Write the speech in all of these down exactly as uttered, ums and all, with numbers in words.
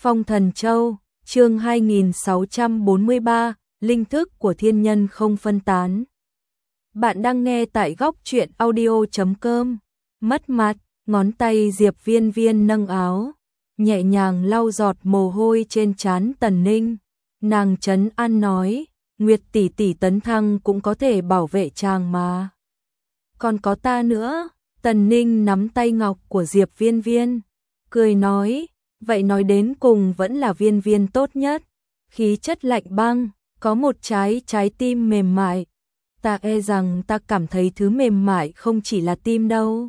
Phong Thần Châu, chương hai nghìn sáu trăm bốn mươi ba, linh thức của thiên nhân không phân tán. Bạn đang nghe tại góc truyện audio chấm com. Mất mặt, ngón tay Diệp Viên Viên nâng áo, nhẹ nhàng lau giọt mồ hôi trên trán Tần Ninh. Nàng trấn an nói, Nguyệt tỷ tỷ tấn thăng cũng có thể bảo vệ chàng mà. Còn có ta nữa. Tần Ninh nắm tay ngọc của Diệp Viên Viên, cười nói, vậy nói đến cùng vẫn là Viên Viên tốt nhất. Khí chất lạnh băng, có một trái trái tim mềm mại. Ta e rằng ta cảm thấy thứ mềm mại không chỉ là tim đâu.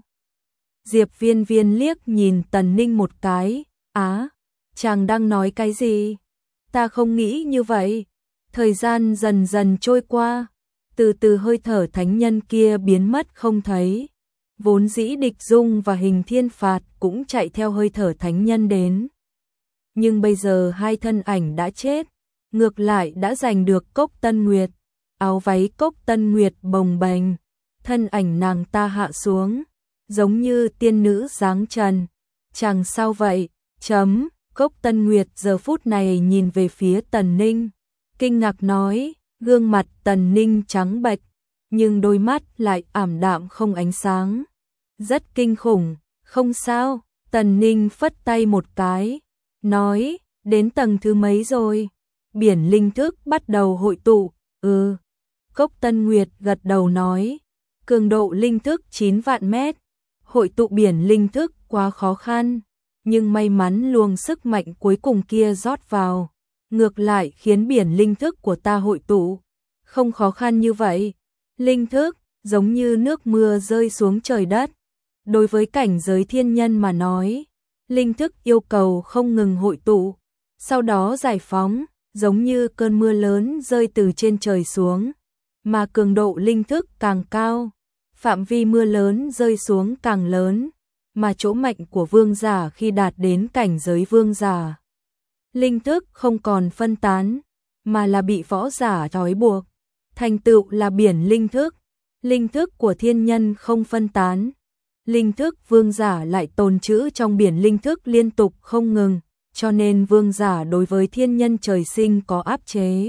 Diệp Viên Viên liếc nhìn Tần Ninh một cái, á, chàng đang nói cái gì? Ta không nghĩ như vậy. Thời gian dần dần trôi qua, từ từ hơi thở thánh nhân kia biến mất không thấy. Vốn dĩ Địch Dung và Hình Thiên Phạt cũng chạy theo hơi thở thánh nhân đến. Nhưng bây giờ hai thân ảnh đã chết, ngược lại đã giành được Cốc Tân Nguyệt. Áo váy Cốc Tân Nguyệt bồng bềnh, thân ảnh nàng ta hạ xuống, giống như tiên nữ dáng trần. Chàng sao vậy? Chấm, Cốc Tân Nguyệt giờ phút này nhìn về phía Tần Ninh, kinh ngạc nói, gương mặt Tần Ninh trắng bệch, nhưng đôi mắt lại ảm đạm không ánh sáng. Rất kinh khủng, không sao. Tần Ninh phất tay một cái, nói, đến tầng thứ mấy rồi? Biển linh thức bắt đầu hội tụ. Ừ. Cốc Tân Nguyệt gật đầu nói, cường độ linh thức chín vạn mét. Hội tụ biển linh thức quá khó khăn, nhưng may mắn luồng sức mạnh cuối cùng kia rót vào, ngược lại khiến biển linh thức của ta hội tụ không khó khăn như vậy. Linh thức giống như nước mưa rơi xuống trời đất. Đối với cảnh giới thiên nhân mà nói, linh thức yêu cầu không ngừng hội tụ, sau đó giải phóng, giống như cơn mưa lớn rơi từ trên trời xuống. Mà cường độ linh thức càng cao, phạm vi mưa lớn rơi xuống càng lớn, mà chỗ mạnh của vương giả khi đạt đến cảnh giới vương giả, linh thức không còn phân tán, mà là bị võ giả trói buộc, thành tựu là biển linh thức. Linh thức của thiên nhân không phân tán, linh thức vương giả lại tồn trữ trong biển linh thức liên tục không ngừng, cho nên vương giả đối với thiên nhân trời sinh có áp chế.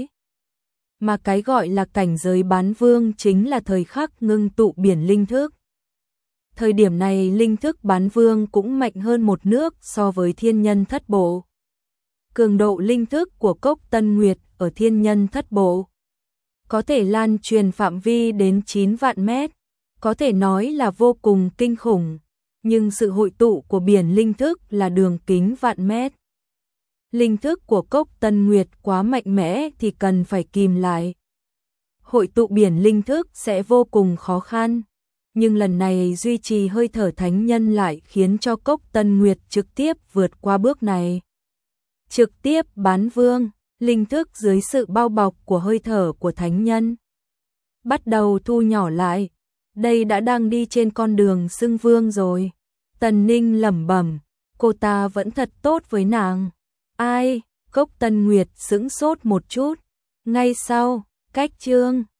Mà cái gọi là cảnh giới bán vương chính là thời khắc ngưng tụ biển linh thức. Thời điểm này linh thức bán vương cũng mạnh hơn một nước so với thiên nhân thất bộ. Cường độ linh thức của Cốc Tân Nguyệt ở thiên nhân thất bộ có thể lan truyền phạm vi đến chín vạn mét, có thể nói là vô cùng kinh khủng, nhưng sự hội tụ của biển linh thức là đường kính vạn mét. Linh thức của Cốc Tân Nguyệt quá mạnh mẽ thì cần phải kìm lại. Hội tụ biển linh thức sẽ vô cùng khó khăn, nhưng lần này duy trì hơi thở thánh nhân lại khiến cho Cốc Tân Nguyệt trực tiếp vượt qua bước này. Trực tiếp bán vương, linh thức dưới sự bao bọc của hơi thở của thánh nhân bắt đầu thu nhỏ lại. Đây đã đang đi trên con đường xưng vương rồi. Tần Ninh lẩm bẩm, cô ta vẫn thật tốt với nàng. Ai? Cốc Tân Nguyệt sững sốt một chút. Ngay sau, cách chương